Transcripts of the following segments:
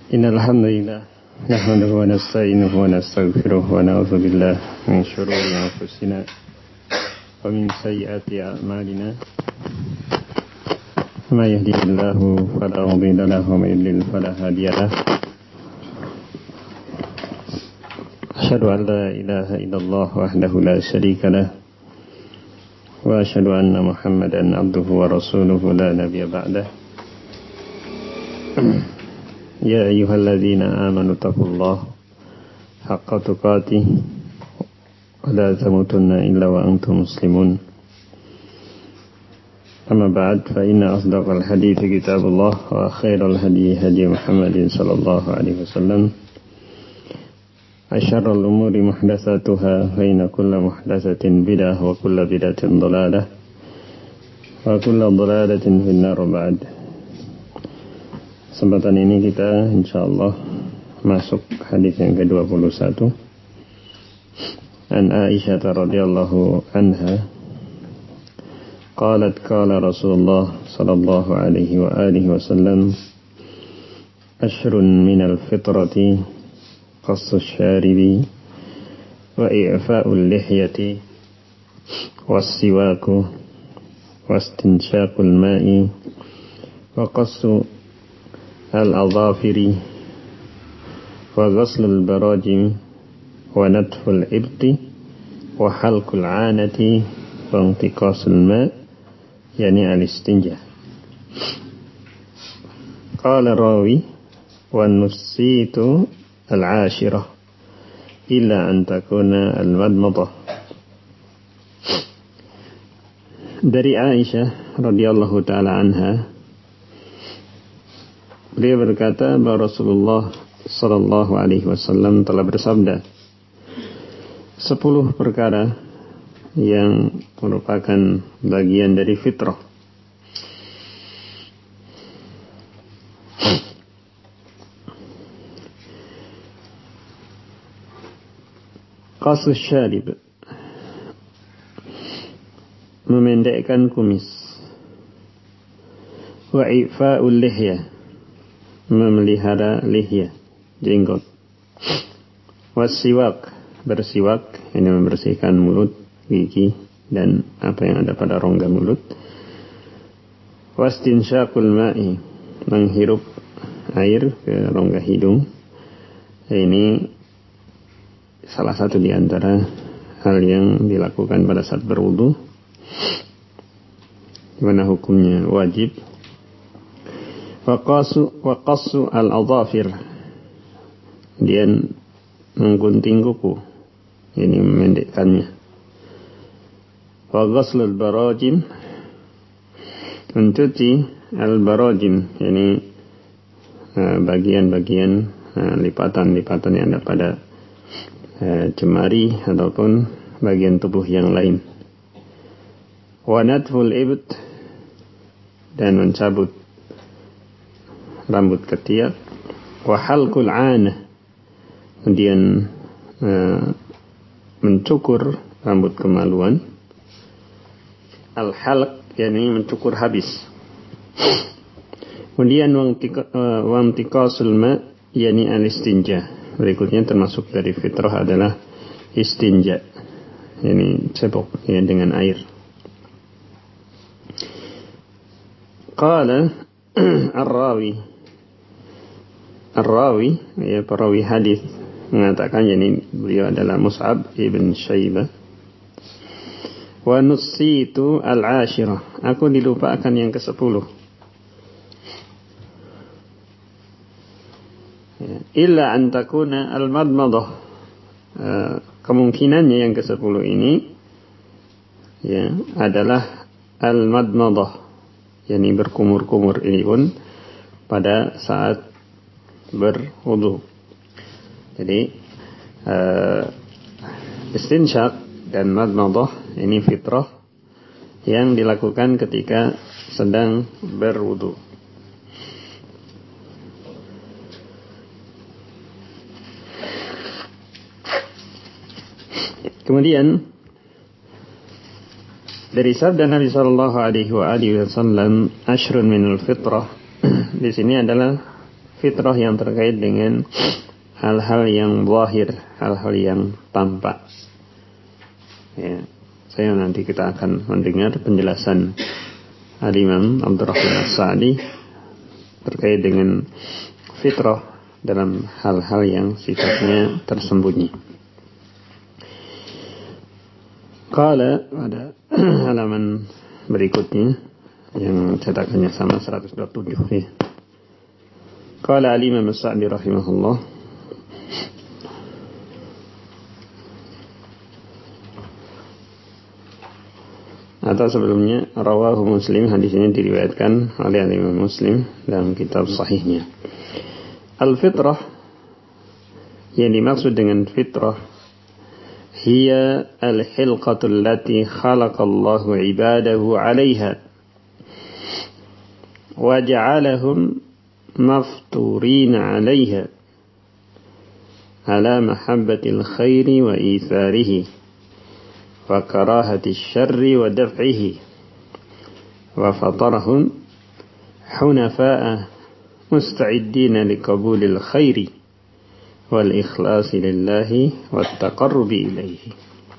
Innal hamdalillah nahmaduhu wa nasta'inuhu wa nastaghfiruh wa na'udzu billahi min shururi anfusina wa min sayyiati a'malina. May yahdihillahu fala mudilla lahu wa may yudlil fala hadiya lahu. Asyhadu an la ilaha illallah wahdahu la syarika lahu wa asyhadu anna Muhammadan abduhu wa rasuluhu la nabiyya ba'dahu. Ya ayyuhalladzina amanu taqullaha haqqa tuqatih wa la tamutunna illa wa antum muslimun. Amma ba'd, fa inna asdaqal hadithi kitabullah wa khairal hadi hadi Muhammadin sallallahu alaihi wasallam. Asyarrul umuri muhdatsatuha fa inna kulla muhdatsatin bid'ah wa kulla bid'atin dhalalah wa kulla dhalalatin finnar ba'd. Kesempatan ini kita insyaallah masuk hadis yang ke-21. An Aisyah radhiyallahu anha qalat qala Rasulullah sallallahu alaihi wa alihi wasallam ashrun minal fitrati qassu syaribi wa i'fa'ul lihyati was-siwaku wastinshaqul ma'i wa qassu al-adhafiri wa ghaslul barajim wa natful ibti wa halqul anati wa intiqasul ma' yani al-istinja. Qala rawi wa nusitu al-ashirah illa an takuna al-madmadah. Dari Aisyah radhiyallahu ta'ala anha, beliau berkata bahwa Rasulullah sallallahu alaihi wasallam telah bersabda, 10 perkara yang merupakan bagian dari fitrah. Qasus syarib, memendekkan kumis. Wa ifa'ul lihyah, memelihara lihya, jenggot. Wasiwak, bersiwak, ini membersihkan mulut, gigi, dan apa yang ada pada rongga mulut. Wastinsyaqul ma'i, menghirup air ke rongga hidung. Ini salah satu di antara hal yang dilakukan pada saat berwudu, di mana hukumnya wajib. Waqassu al-adhafir, kemudian menggunting kuku, ini memendekkannya. Wa ghaslul barajim, mencuci al-barajim, ini bagian-bagian lipatan-lipatan yang ada pada jemari ataupun bagian tubuh yang lain. Wa natful ibt, dan mencabut rambut ketiak. Wa halqul anah, kemudian mencukur rambut kemaluan. Al-halq, yakni mencukur habis. Kemudian wa intiqasul ma', yakni al-istinja. Berikutnya termasuk dari fitrah adalah istinja, yakni cebok ya, dengan air. Qala Ar-rawi, ya, perawi hadis mengatakan, yakni beliau adalah Mus'ab ibn Syaibah. Wa nusitu al-ashirah, aku dilupakan yang ke-10. Ya, illa an takuna al-madmadah, kemungkinannya yang ke-10 ini ya adalah al-madmadah, yakni berkumur-kumur. Ini pun pada saat berwudu. Jadi istinsyaq dan madmadah ini fitrah yang dilakukan ketika sedang berwudu. Kemudian dari sabda Nabi sallallahu alaihi wasallam, ashrun minal fitrah, di sini adalah fitrah yang terkait dengan hal-hal yang zahir, hal-hal yang tampak. Ya, nanti kita akan mendengar penjelasan Al-Imam Abdurrahman As-Sa'di terkait dengan fitrah dalam hal-hal yang sifatnya tersembunyi. Qala, pada halaman berikutnya yang cetakannya sama 127 ya. Qala Al-Imam As-Sa'di rahimahullah, atau sebelumnya rawahu Muslim, hadis ini diriwayatkan oleh Imam Muslim dalam kitab sahihnya. Al-fitrah, yang dimaksud dengan fitrah, hiya al-hilqatul lati khalaqallahu ibadahu 'alaiha wa ja'alahum mafturina 'alaiha ala mahabbatil khairi wa itharihi wa karahati syarri wa daf'ihi wa fatarahum hunafa'a musta'iddina liqabulil khairi wal ikhlasi lillahi wat taqarrubi ilaihi.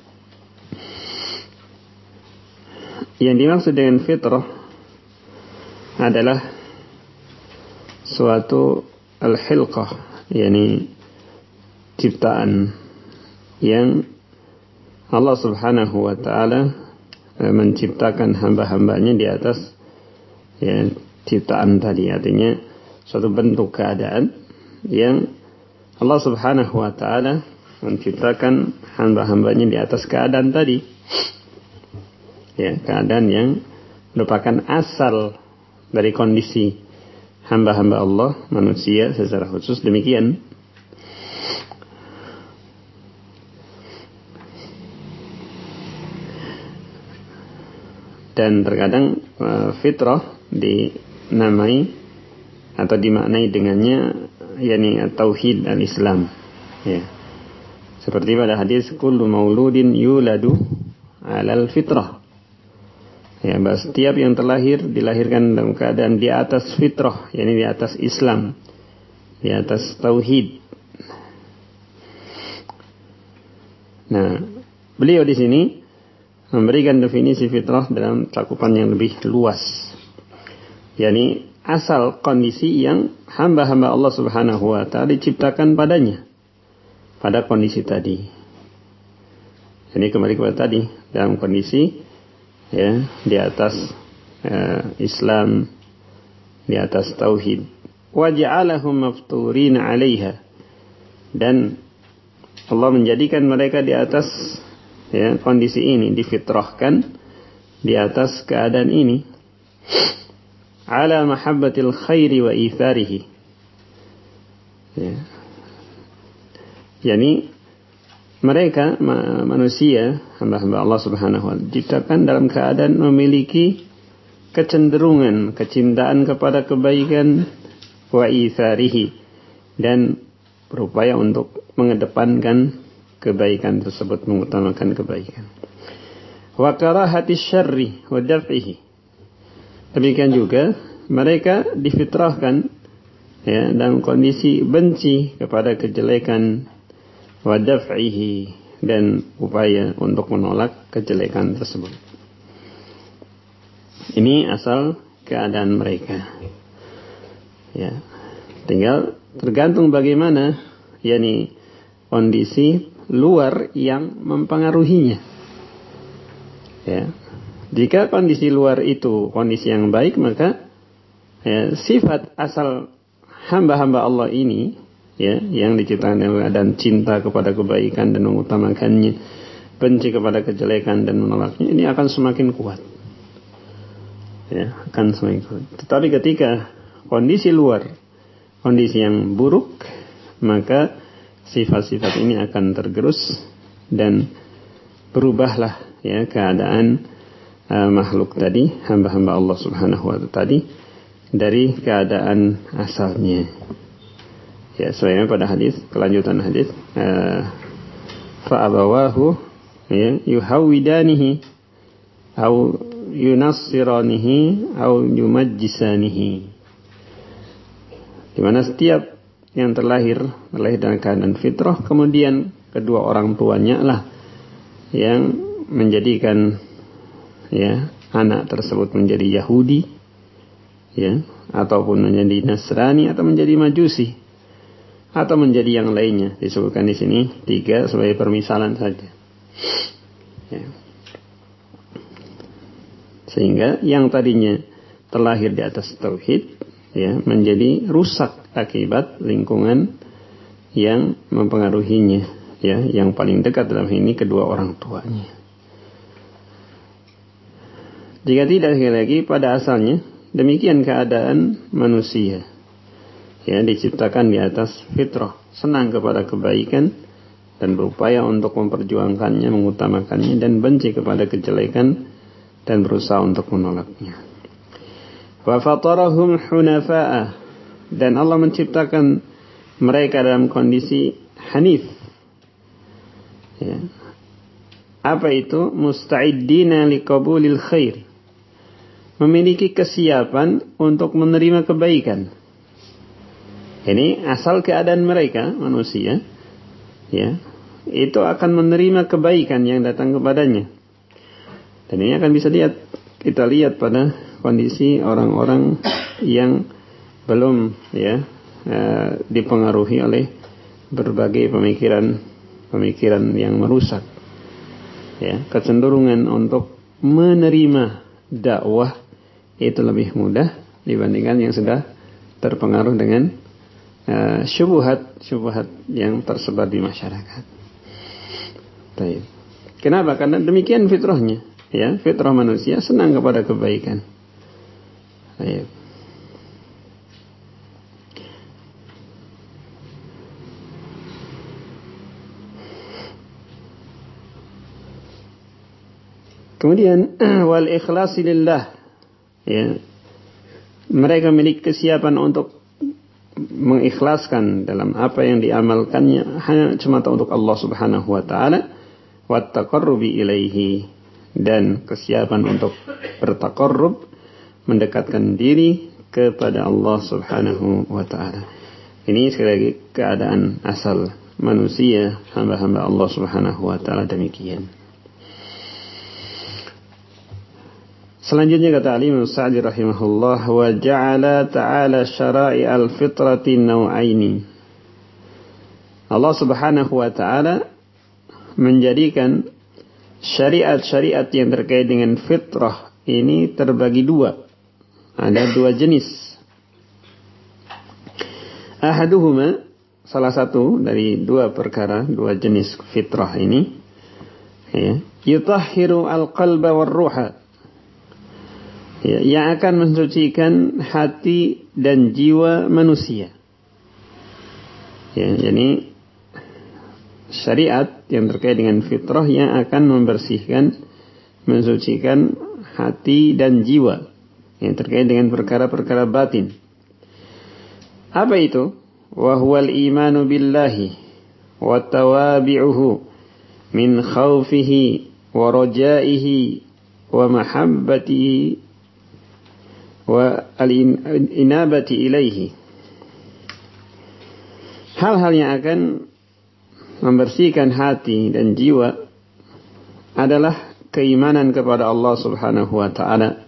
Yang dimaksud dengan fitrah adalah suatu al-hilqah, yakni ciptaan yang Allah Subhanahu wa ta'ala menciptakan hamba-hambanya di atas ciptaan tadi. Artinya suatu bentuk keadaan yang Allah Subhanahu wa ta'ala menciptakan hamba-hambanya di atas keadaan tadi. Ya, keadaan yang merupakan asal dari kondisi hamba-hamba Allah, manusia secara khusus demikian. Dan terkadang fitrah dinamai atau dimaknai dengannya yakni tauhid al-Islam. Ya. Seperti pada hadis kullu mauludin yuladu 'alal fitrah. Ya, setiap yang terlahir dilahirkan dalam keadaan di atas fitrah, yakni di atas Islam, di atas tauhid. Nah, beliau di sini memberikan definisi fitrah dalam cakupan yang lebih luas, yakni asal kondisi yang hamba-hamba Allah Subhanahu wa ta'ala diciptakan padanya, pada kondisi tadi. Ini kembali kepada tadi, dalam kondisi di atas Islam, di atas tauhid. Wa ja'alahum mafturina 'alaiha, dan Allah menjadikan mereka di atas kondisi ini, difitrahkan di atas keadaan ini, ala mahabbatil khairi wa itharihi. Yani mereka manusia, hamba-hamba Allah Subhanahu wa ta'ala, diciptakan dalam keadaan memiliki kecenderungan, kecintaan kepada kebaikan, wa itharihi, dan berupaya untuk mengedepankan kebaikan tersebut, mengutamakan kebaikan. Wa karahati syarri wa daf'ihi. Demikian juga mereka difitrahkan dalam kondisi benci kepada kejelekan, wa daf'ihi, dan upaya untuk menolak kejelekan tersebut. Ini asal keadaan mereka. Ya, tinggal tergantung bagaimana yakni kondisi luar yang mempengaruhinya. Ya. Jika kondisi luar itu kondisi yang baik, maka sifat asal hamba-hamba Allah ini, yang diciptakan dengan keadaan cinta kepada kebaikan dan mengutamakannya, benci kepada kejelekan dan menolaknya, ini akan semakin kuat. Akan semakin kuat. Tetapi ketika kondisi luar, kondisi yang buruk, maka sifat-sifat ini akan tergerus dan berubahlah keadaan makhluk tadi, hamba-hamba Allah Subhanahu wa ta'ala tadi, dari keadaan asalnya. Ya, sebagaimana pada hadis, kelanjutan hadis, fa'abawahu yuhawidanihi au yunassiranihi au yumajjisanihi. di mana setiap yang terlahir dalam keadaan fitrah, kemudian kedua orang tuanya lah yang menjadikan anak tersebut menjadi Yahudi, ataupun menjadi Nasrani atau menjadi Majusi atau menjadi yang lainnya. Disebutkan di sini 3 sebagai permisalan saja. Sehingga yang tadinya terlahir di atas tauhid menjadi rusak akibat lingkungan yang mempengaruhinya, yang paling dekat dalam ini kedua orang tuanya. Jika tidak, sekali lagi pada asalnya demikian keadaan manusia, diciptakan di atas fitrah, senang kepada kebaikan dan berupaya untuk memperjuangkannya, mengutamakannya, dan benci kepada kejelekan dan berusaha untuk menolaknya. Wa fatarahum hunafa'a, dan Allah menciptakan mereka dalam kondisi hanif. Apa itu? Musta'iddina liqabulil khair, memiliki kesiapan untuk menerima kebaikan. Ini asal keadaan mereka manusia, itu akan menerima kebaikan yang datang kepadanya. Dan ini akan bisa kita lihat pada kondisi orang-orang yang belum dipengaruhi oleh berbagai pemikiran yang merusak. Kecenderungan untuk menerima dakwah itu lebih mudah dibandingkan yang sudah terpengaruh dengan syubhat yang tersebar di masyarakat. Baik. Kenapa? Karena demikian fitrahnya. Fitrah manusia senang kepada kebaikan. Baik. Kemudian wal ikhlasi lillah, mereka memiliki kesiapan untuk mengikhlaskan dalam apa yang diamalkannya hanya semata untuk Allah Subhanahu wa taala, wat taqarrubi ilaihi, dan kesiapan untuk bertaqarrub, mendekatkan diri kepada Allah Subhanahu wa taala. Ini sekali lagi keadaan asal manusia, hamba-hamba Allah Subhanahu wa taala demikian. Selanjutnya kata Al-Imam Sa'di rahimahullah, wa ja'ala ta'ala syara'i al-fitrati naw'aini. Allah Subhanahu wa taala menjadikan syariat-syariat yang terkait dengan fitrah ini terbagi 2. Ada 2 jenis. Ahaduhuma, salah satu dari 2 perkara, 2 jenis fitrah ini, yutahhiru al-qalba war-ruha, yang akan mensucikan hati dan jiwa manusia. Jadi syariat yang terkait dengan fitrah yang akan membersihkan, mensucikan hati dan jiwa yang terkait dengan perkara-perkara batin. Apa itu? Wa huwal imanu billahi wa tawabi'uhu min khawfihi wa rajaihi wa mahabbatihi wa al-inabati ilaihi. Hal-hal yang akan membersihkan hati dan jiwa adalah keimanan kepada Allah Subhanahu wa taala,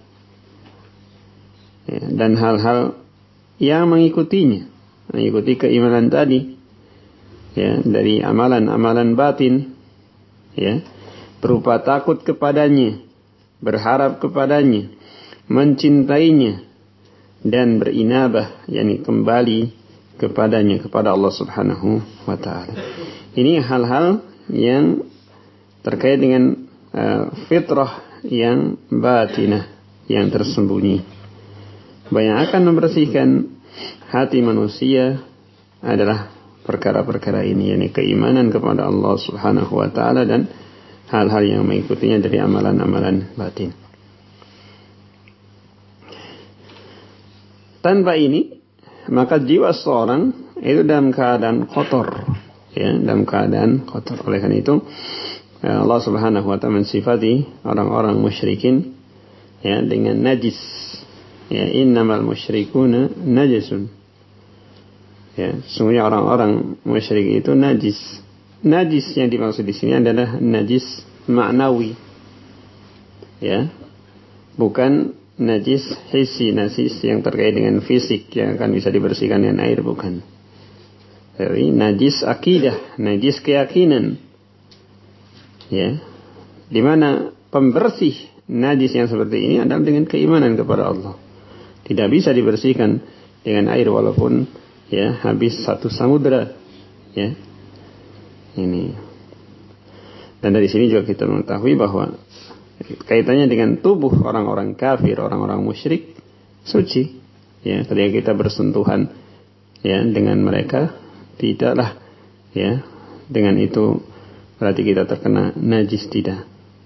dan hal-hal yang mengikuti keimanan tadi, dari amalan-amalan batin, berupa takut kepadanya, berharap kepadanya, mencintainya, dan berinabah, yakni kembali kepadanya, kepada Allah Subhanahu wa taala. Ini hal-hal yang terkait dengan fitrah yang batinah, yang tersembunyi. Yang akan membersihkan hati manusia adalah perkara-perkara ini, yakni keimanan kepada Allah Subhanahu wa taala dan hal-hal yang mengikutinya dari amalan-amalan batin. Tanpa ini, maka jiwa seorang itu dalam keadaan kotor, dalam keadaan kotor. Oleh karena itu, Allah Subhanahu wa taala mensifati orang-orang musyrikin dengan najis. Innamal musyrikuna najasun. Ya, sesungguhnya orang-orang musyrik itu najis. Najis yang dimaksud di sini adalah najis maknawi. Ya. Bukan najis hissi, najis yang terkait dengan fisik yang akan bisa dibersihkan dengan air, bukan. Tapi najis akidah, najis keyakinan. Ya. Di mana pembersih najis yang seperti ini adalah dengan keimanan kepada Allah. Tidak bisa dibersihkan dengan air walaupun ya habis satu samudra. Ya. Ini. Dan dari sini juga kita mengetahui bahwa kaitannya dengan tubuh orang-orang kafir, orang-orang musyrik suci. Ya, ketika kita bersentuhan ya dengan mereka, tidaklah ya dengan itu berarti kita terkena najis, tidak.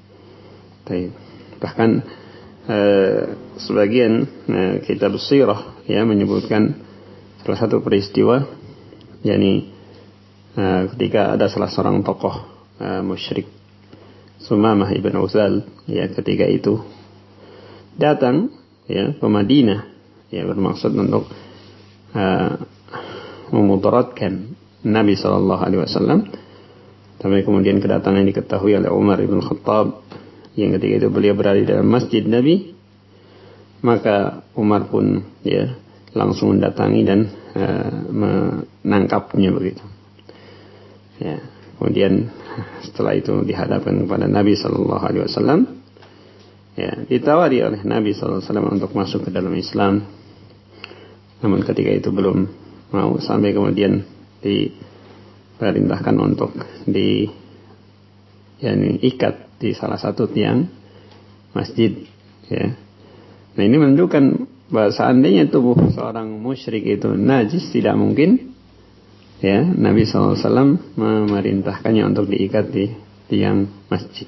Bahkan sebagian kitab sirah ya menyebutkan salah satu peristiwa, yakni ketika ada salah seorang tokoh musyrik Sumamah ibn Uzal ya ketika itu datang ya ke Madinah ya bermaksud untuk memudaratkan Nabi SAW. Tapi kemudian kedatangan diketahui oleh Umar ibn Khattab yang ketika itu beliau berada di dalam masjid Nabi, maka Umar pun ya langsung mendatangi dan menangkapnya begitu. Ya, kemudian setelah itu dihadapkan kepada Nabi SAW, ya ditawari oleh Nabi SAW untuk masuk ke dalam Islam. Namun ketika itu belum mau, sampai kemudian diperintahkan untuk ikat di salah satu tiang masjid. Ya. Nah ini menunjukkan bahwa seandainya tubuh seorang musyrik itu najis, tidak mungkin ya Nabi SAW memerintahkannya untuk diikat di tiang masjid.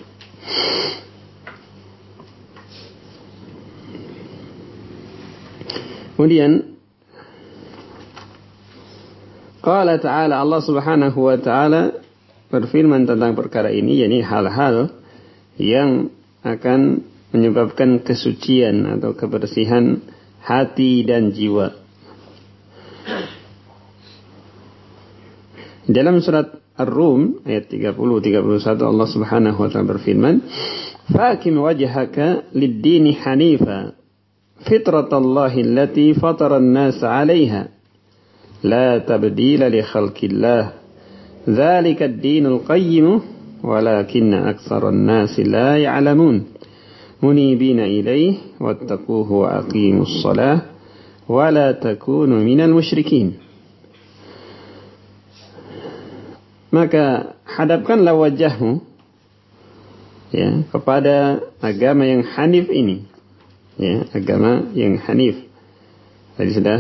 Kemudian Qala ta'ala, Allah Subhanahu wa ta'ala berfirman tentang perkara ini, yakni hal-hal yang akan menyebabkan kesucian atau kebersihan hati dan jiwa. Dalam surat Ar-Rum ayat 30-31 Allah Subhanahu wa ta'ala berfirman, "Faqim wajhaka lid-dini hanifa, fitratallahi allati fatara an-nasa 'alayha, la tabdila li khalqillah, dzalika ad-dinul qayyim, walakinna aktsaran nasi la ya'lamun, munibina ilaihi wattaquhu wa aqimus shalah, wa la takunu minal musyrikin." Maka hadapkanlah wajahmu ya kepada agama yang hanif ini, ya agama yang hanif. Tadi sudah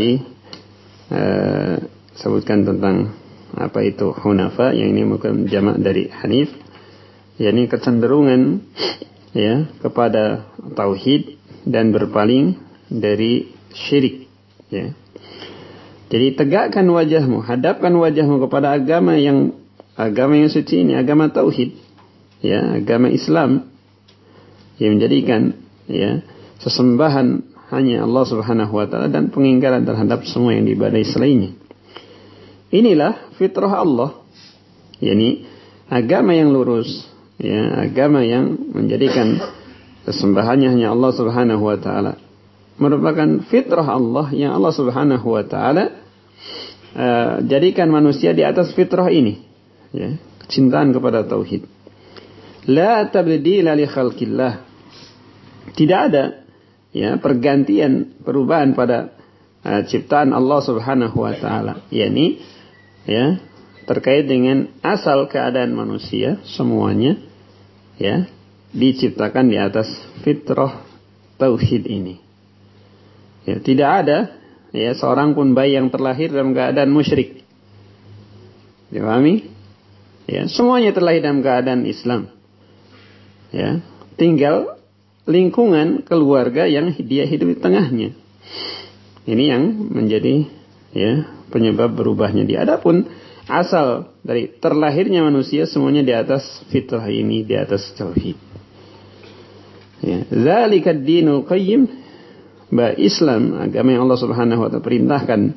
disebutkan tentang apa itu hunafa, yang ini bukan jamak dari hanif, yakni kecenderungan ya kepada tauhid dan berpaling dari syirik. Ya. Jadi tegakkan wajahmu, hadapkan wajahmu kepada agama yang suci ini, agama tauhid, ya, agama Islam yang menjadikan ya sesembahan hanya Allah Subhanahu wa taala dan pengingkaran terhadap semua yang diibadahi selainnya. Inilah fitrah Allah, yakni agama yang lurus, ya, agama yang menjadikan sesembahannya hanya Allah Subhanahu wa taala. Merupakan fitrah Allah yang Allah Subhanahu wa taala jadikan manusia di atas fitrah ini, ya, kecintaan kepada tauhid. La tabdila li khalqillah. Tidak ada ya pergantian, perubahan pada ciptaan Allah Subhanahu wa taala, yakni ya terkait dengan asal keadaan manusia semuanya ya diciptakan di atas fitrah tauhid ini. Ya, tidak ada ya seorang pun bayi yang terlahir dalam keadaan musyrik. Dipahami? Ya, semuanya terlahir dalam keadaan Islam. Ya, tinggal lingkungan keluarga yang dia hidup di tengahnya. Ini yang menjadi ya penyebab berubahnya dia. Adapun asal dari terlahirnya manusia semuanya di atas fitrah ini, di atas tauhid. Ya, zalika ad-dinul qayyim, bahwa Islam, agama yang Allah Subhanahu wa taala perintahkan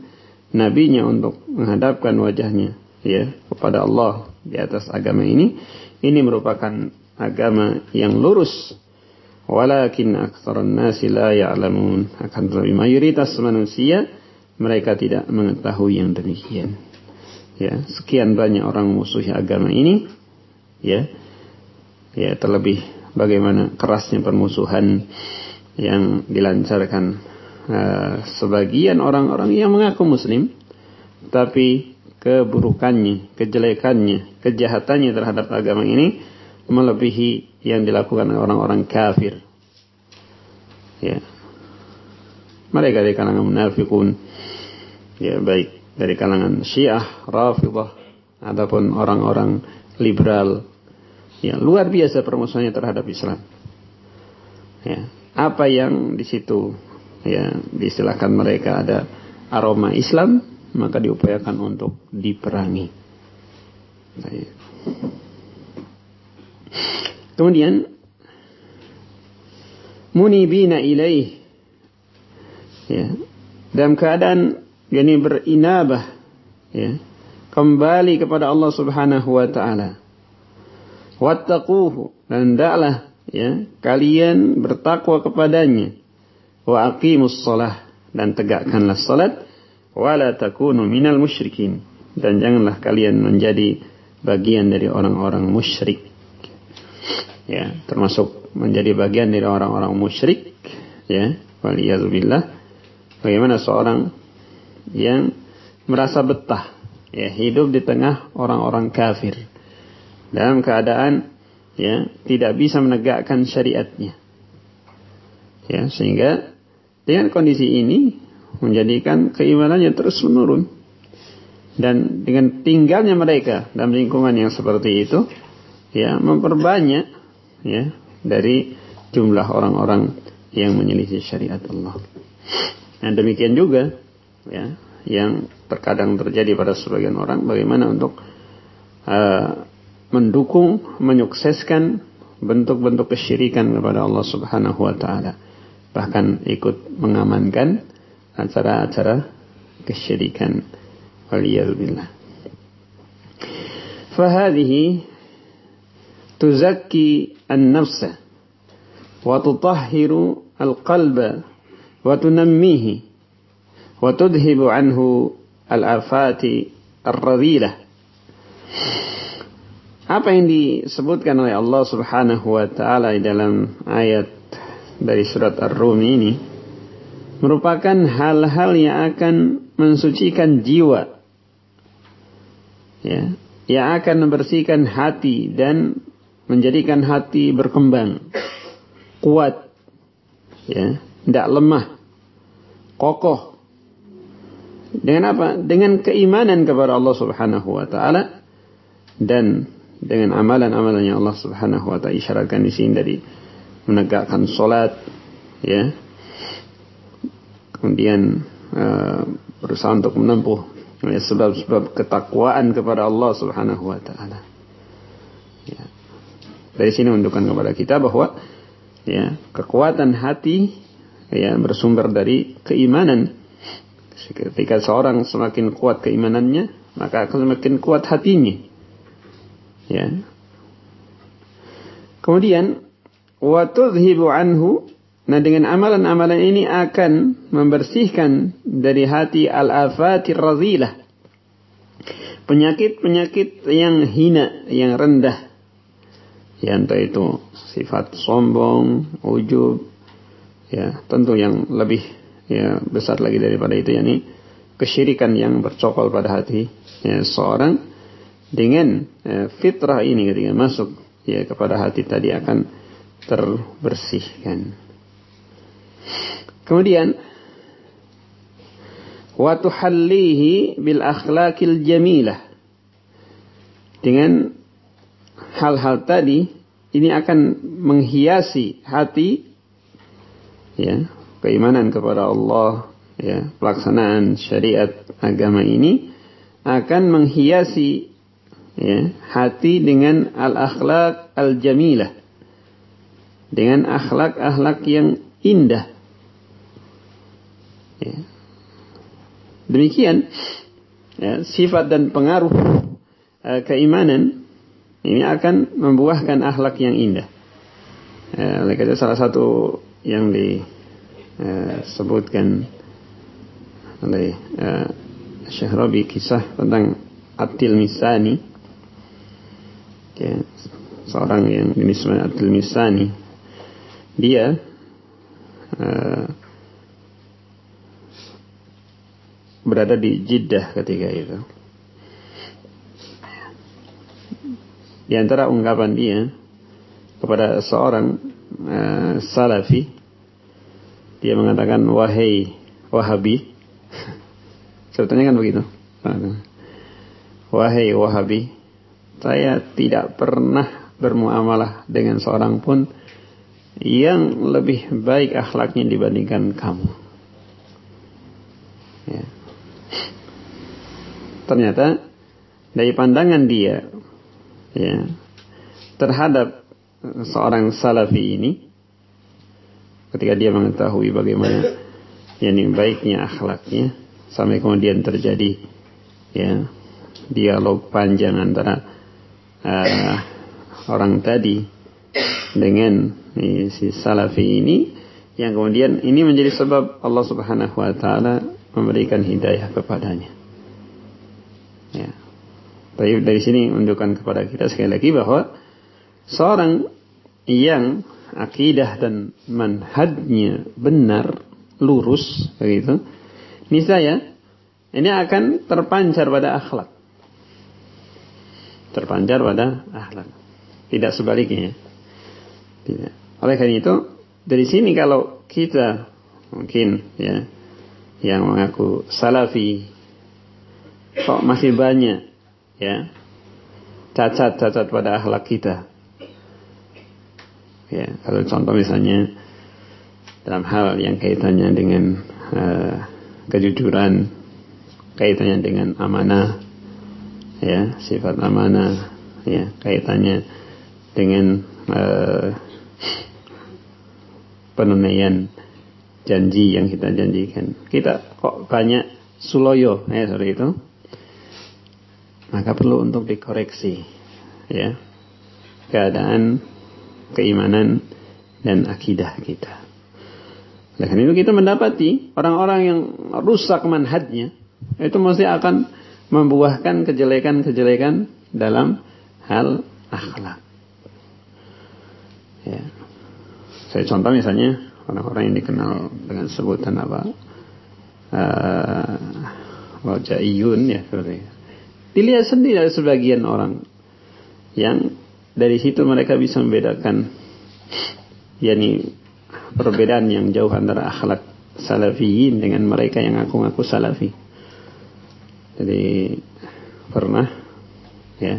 nabinya untuk menghadapkan wajahnya ya kepada Allah di atas agama ini merupakan agama yang lurus. Walakin aktsarun nasi la ya'lamun, akan tetapi mayoritas manusia mereka tidak mengetahui yang demikian. Ya, sekian banyak orang musuhi agama ini ya terlebih bagaimana kerasnya permusuhan yang dilancarkan sebagian orang-orang yang mengaku muslim, tapi keburukannya, kejelekannya, kejahatannya terhadap agama ini melebihi yang dilakukan oleh orang-orang kafir. Ya. Mereka dari kalangan munafikun, ya baik dari kalangan Syiah, Rafidhah, ataupun orang-orang liberal, ya luar biasa permusuhannya terhadap Islam. Ya, apa yang di situ ya diistilahkan mereka ada aroma Islam, maka diupayakan untuk diperangi. Kemudian munibina ilaih, ya, dalam keadaan yakni berinabah, ya, kembali kepada Allah Subhanahu wa taala. Wattaquhu, dan hendaklah ya kalian bertakwa kepadanya. Wa aqimus shalah, dan tegakkanlah salat. Wala takunu minal musyrikin, dan janganlah kalian menjadi bagian dari orang-orang musyrik. Ya, termasuk menjadi bagian dari orang-orang musyrik, ya, waliyadzubillah. Bagaimana seorang yang merasa betah ya hidup di tengah orang-orang kafir dalam keadaan ya tidak bisa menegakkan syariatnya. Ya, sehingga dengan kondisi ini menjadikan keimanannya terus menurun. Dan dengan tinggalnya mereka dalam lingkungan yang seperti itu, ya memperbanyak ya dari jumlah orang-orang yang menyelisih syariat Allah. Dan demikian juga ya yang terkadang terjadi pada sebagian orang, bagaimana untuk mendukung, menyukseskan bentuk-bentuk kesyirikan kepada Allah Subhanahu wa taala. Bahkan ikut mengamankan acara-acara kesyirikan. Waliyadzubillah. Fahadhihi tuzakki an-nafsa wa tutahhiru al-qalba wa tunammihi wa tudhibu anhu al-afati ar-radhilah. Apa yang disebutkan oleh Allah Subhanahu wa taala di dalam ayat dari surat Ar-Rum ini merupakan hal-hal yang akan mensucikan jiwa, ya, yang akan membersihkan hati dan menjadikan hati berkembang, kuat, ya, tidak lemah, kokoh. Dengan apa? Dengan keimanan kepada Allah Subhanahu wa taala dan dengan amalan-amalan yang Allah Subhanahu wa taala isyaratkan di sini, dari menegakkan salat, ya, kemudian berusaha untuk menempuh ya, sebab-sebab ketakwaan kepada Allah Subhanahu wa taala. Ya. Dari sini menunjukkan kepada kita bahwa ya kekuatan hati ya bersumber dari keimanan. Ketika seorang semakin kuat keimanannya, maka akan semakin kuat hatinya. Ya. Kemudian wa tudhibu anhu, nah dengan amalan-amalan ini akan membersihkan dari hati al-afatir radhilah, penyakit-penyakit yang hina, yang rendah, ya entah itu sifat sombong, ujub, ya tentu yang lebih ya besar lagi daripada itu, yakni kesyirikan yang bercokol pada hati ya seorang. Dengan fitrah ini ketika masuk ya kepada hati tadi akan terbersihkan. Kemudian wa tuhallihi bil akhlaqil jamilah, dengan hal-hal tadi ini akan menghiasi hati ya keimanan kepada Allah, ya pelaksanaan syariat agama ini akan menghiasi ya hati dengan al-akhlaq al-jamilah, dengan akhlak-akhlak yang indah. Ya. Demikian ya, sifat dan pengaruh keimanan ini akan membuahkan akhlak yang indah. Oleh karena salah satu yang disebutkan oleh Syekh Rabi, kisah tentang At-Tilmisani, ya, seorang yang dinamai At-Tilmisani, dia berada di Jeddah ketika itu. Di antara ungkapan dia kepada seorang salafi, dia mengatakan, wahai Wahabi. Sebetulnya kan begitu. Wahai Wahabi, saya tidak pernah bermuamalah dengan seorang pun yang lebih baik akhlaknya dibandingkan kamu. Ya. Ternyata dari pandangan dia, ya, terhadap seorang salafi ini, ketika dia mengetahui bagaimana baiknya akhlaknya, sampai kemudian terjadi ya dialog panjang antara orang tadi dengan si salafi ini, yang kemudian ini menjadi sebab Allah Subhanahu wa taala memberikan hidayah kepadanya. Ya. Tapi dari sini menunjukkan kepada kita sekali lagi bahwa seorang yang akidah dan manhajnya benar, lurus, begitu, niscaya ini akan terpancar pada akhlak. Terpancar pada akhlak. Tidak sebaliknya. Tidak. Oleh karena itu, dari sini kalau kita mungkin ya yang mengaku salafi, kok masih banyak ya cacat-cacat pada akhlak kita. Ya, kalau contoh misalnya dalam hal yang kaitannya dengan kejujuran, kaitannya dengan amanah, ya, sifat amanah, ya, kaitannya dengan penunaian janji yang kita janjikan. Kita kok banyak suloyo, ya, seperti itu. Maka perlu untuk dikoreksi, ya, keadaan keimanan dan akidah kita. Oleh karena itu kita mendapati orang-orang yang rusak manhajnya itu mesti akan membuahkan kejelekan-kejelekan dalam hal akhlak. Ya. Saya contoh misalnya orang-orang yang dikenal dengan sebutan apa, wajaiyun, ya, seperti itu. Dilihat sendiri dari sebagian orang yang dari situ mereka bisa membedakan, yakni perbedaan yang jauh antara akhlak salafiyin dengan mereka yang ngaku-ngaku salafi. Jadi pernah ya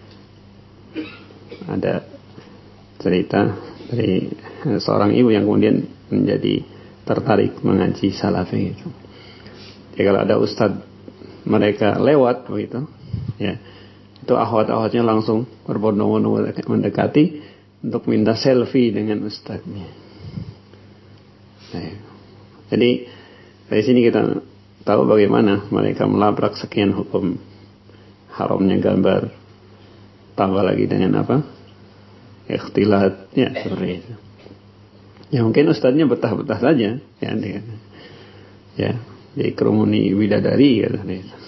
ada cerita dari seorang ibu yang kemudian menjadi tertarik mengaji salafi itu. Jadi kalau ada ustadz mereka lewat begitu, ya, itu akhwat-akhwatnya langsung berbondong-bondong mendekati untuk minta selfie dengan ustadznya. Nah, jadi dari sini kita tahu bagaimana mereka melabrak sekian hukum haramnya gambar, tambah lagi dengan apa, ikhtilat, ya, seperti itu. Ya mungkin ustadznya betah-betah saja, ya, ya, jadi kerumuni bidadari, ya,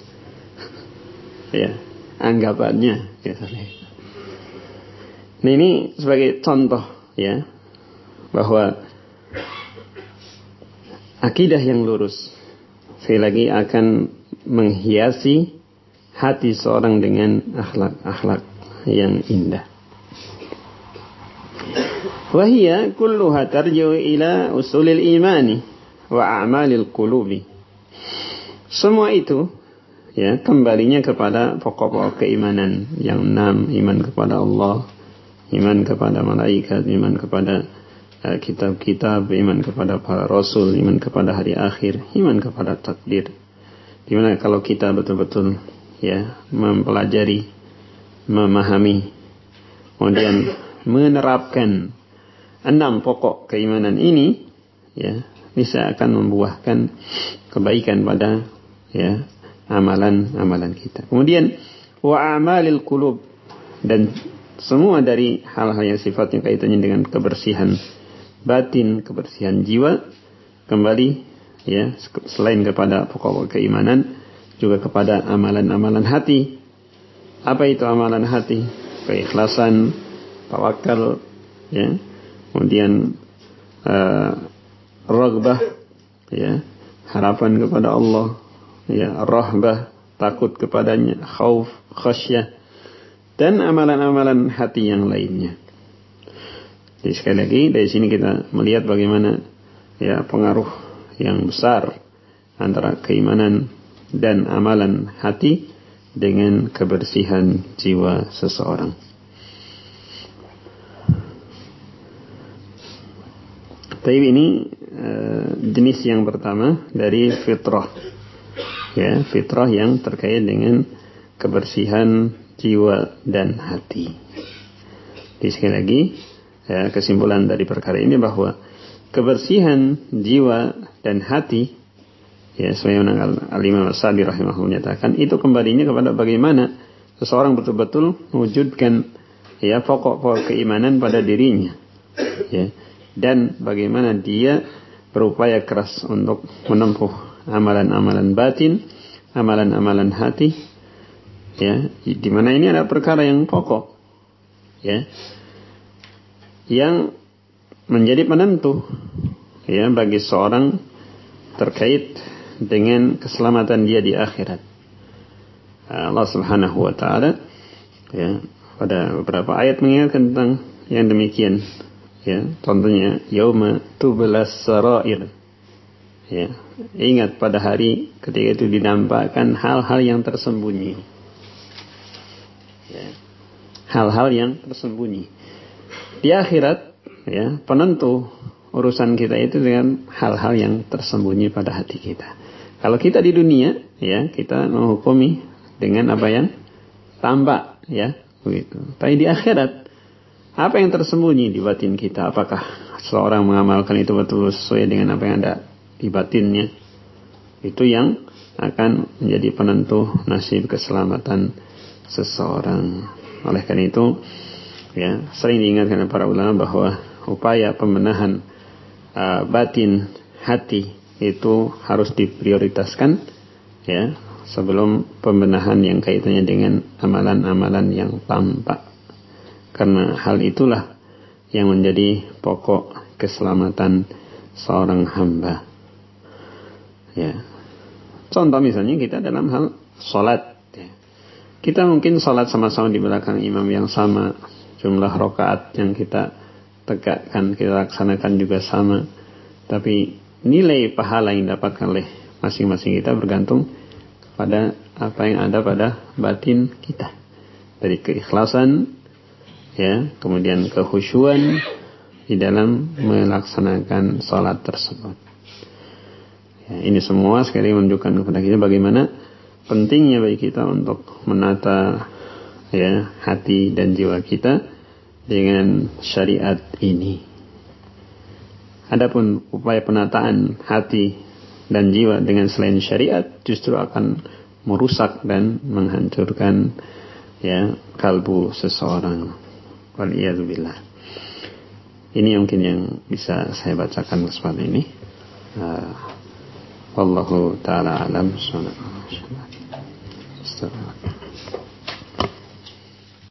ya, anggapannya, ya. Nah, ini sebagai contoh, ya, bahwa akidah yang lurus sekali lagi akan menghiasi hati seorang dengan akhlak-akhlak yang indah. Wahia kulluha tarji'u ila usulil imani wa a'malil qulubi. Semua itu, ya, kembalinya kepada pokok-pokok keimanan yang 6, iman kepada Allah, iman kepada malaikat, iman kepada kitab-kitab, iman kepada para rasul, iman kepada hari akhir, iman kepada takdir. Dimana kalau kita betul-betul, ya, mempelajari, memahami, kemudian menerapkan 6 pokok keimanan ini, ya, bisa akan membuahkan kebaikan pada, ya amalan-amalan kita. Kemudian wa a'malil qulub, dan semua dari hal-hal yang sifatnya kaitannya dengan kebersihan batin, kebersihan jiwa, kembali ya selain kepada pokok keimanan juga kepada amalan-amalan hati. Apa itu amalan hati? Keikhlasan, tawakal, ya. Kemudian raghbah, ya, harapan kepada Allah, ya, rahbah, takut kepadanya, khauf, khasyah, dan amalan-amalan hati yang lainnya. Jadi sekali lagi dari sini kita melihat bagaimana ya pengaruh yang besar antara keimanan dan amalan hati dengan kebersihan jiwa seseorang. Tapi ini jenis yang pertama dari fitrah, ya, fitrah yang terkait dengan kebersihan jiwa dan hati. Jadi sekali lagi, ya, kesimpulan dari perkara ini bahwa kebersihan jiwa dan hati, ya, sebagaimana Al-Imam As-Sa'di rahimahullah menyatakan, itu kembalinya kepada bagaimana seseorang betul-betul mewujudkan ya pokok-pokok keimanan pada dirinya, ya, dan bagaimana dia berupaya keras untuk menempuh amalan-amalan batin, amalan-amalan hati, ya, di mana ini ada perkara yang pokok, ya, yang menjadi penentu, ya, bagi seorang terkait dengan keselamatan dia di akhirat. Allah Subhanahu wa taala, ya, pada beberapa ayat mengingatkan tentang yang demikian, ya, contohnya yauma tublas sarair, ya, ingat pada hari ketika itu dinampakkan hal-hal yang tersembunyi, ya, hal-hal yang tersembunyi di akhirat, ya, penentu urusan kita itu dengan hal-hal yang tersembunyi pada hati kita. Kalau kita di dunia, ya, kita menghukumi dengan apa yang tampak, ya, begitu. Tapi di akhirat, apa yang tersembunyi di batin kita? Apakah seorang mengamalkan itu betul sesuai dengan apa yang ada di batinnya? Itu yang akan menjadi penentu nasib keselamatan seseorang. Oleh karena itu, ya, sering diingatkan para ulama bahwa upaya pembenahan batin hati itu harus diprioritaskan, ya, sebelum pembenahan yang kaitannya dengan amalan-amalan yang tampak, karena hal itulah yang menjadi pokok keselamatan seorang hamba, ya. Contoh misalnya kita dalam hal sholat, ya. Kita mungkin sholat sama-sama di belakang imam yang sama, jumlah rakaat yang kita tegakkan, kita laksanakan juga sama, tapi nilai pahala yang didapatkan oleh masing-masing kita bergantung pada apa yang ada pada batin kita, dari keikhlasan, ya, kemudian kekhusyuan di dalam melaksanakan sholat tersebut. Ya, ini semua sekali menunjukkan kepada kita bagaimana pentingnya bagi kita untuk menata, ya, hati dan jiwa kita dengan syariat ini. Adapun upaya penataan hati dan jiwa dengan selain syariat justru akan merusak dan menghancurkan, ya, kalbu seseorang. Waliyadzubillah. Ini mungkin yang bisa saya bacakan kesempatan ini. Wallahu ta'ala alam. Astagfirullah.